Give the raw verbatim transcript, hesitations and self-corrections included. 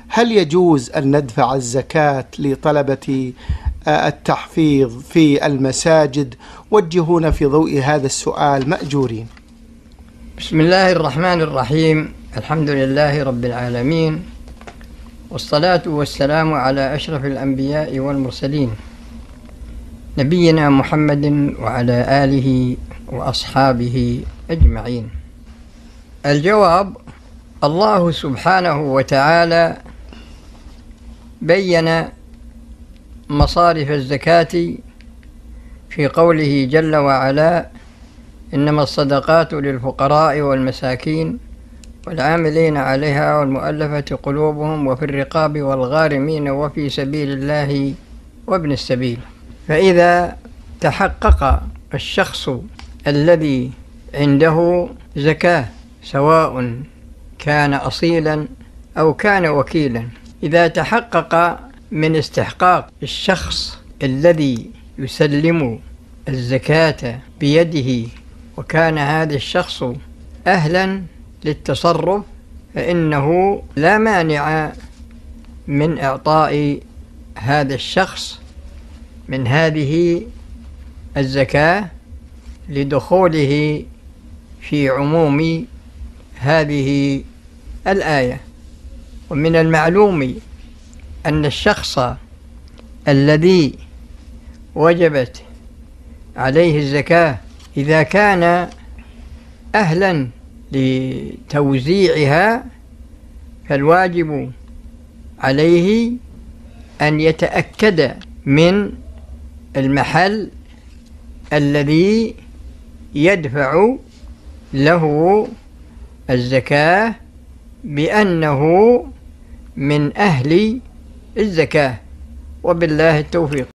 هل يجوز أن ندفع الزكاة لطلبة التحفيظ في المساجد؟ وجهونا في ضوء هذا السؤال مأجورين. بسم الله الرحمن الرحيم. الحمد لله رب العالمين، والصلاة والسلام على أشرف الأنبياء والمرسلين، نبينا محمد وعلى آله وأصحابه أجمعين. الجواب: الله سبحانه وتعالى بين مصارف الزكاة في قوله جل وعلا: إنما الصدقات للفقراء والمساكين والعاملين عليها والمؤلفة قلوبهم وفي الرقاب والغارمين وفي سبيل الله وابن السبيل. فإذا تحقق الشخص الذي عنده زكاة، سواء كان أصيلا أو كان وكيلا، إذا تحقق من استحقاق الشخص الذي يسلم الزكاة بيده وكان هذا الشخص أهلا للتصرف، فإنه لا مانع من إعطاء هذا الشخص من هذه الزكاة لدخوله في عموم هذه الآية. ومن المعلوم أن الشخص الذي وجبت عليه الزكاة إذا كان أهلا لتوزيعها، فالواجب عليه أن يتأكد من المحل الذي يدفع له الزكاة بأنه من أهل الزكاة، وبالله التوفيق.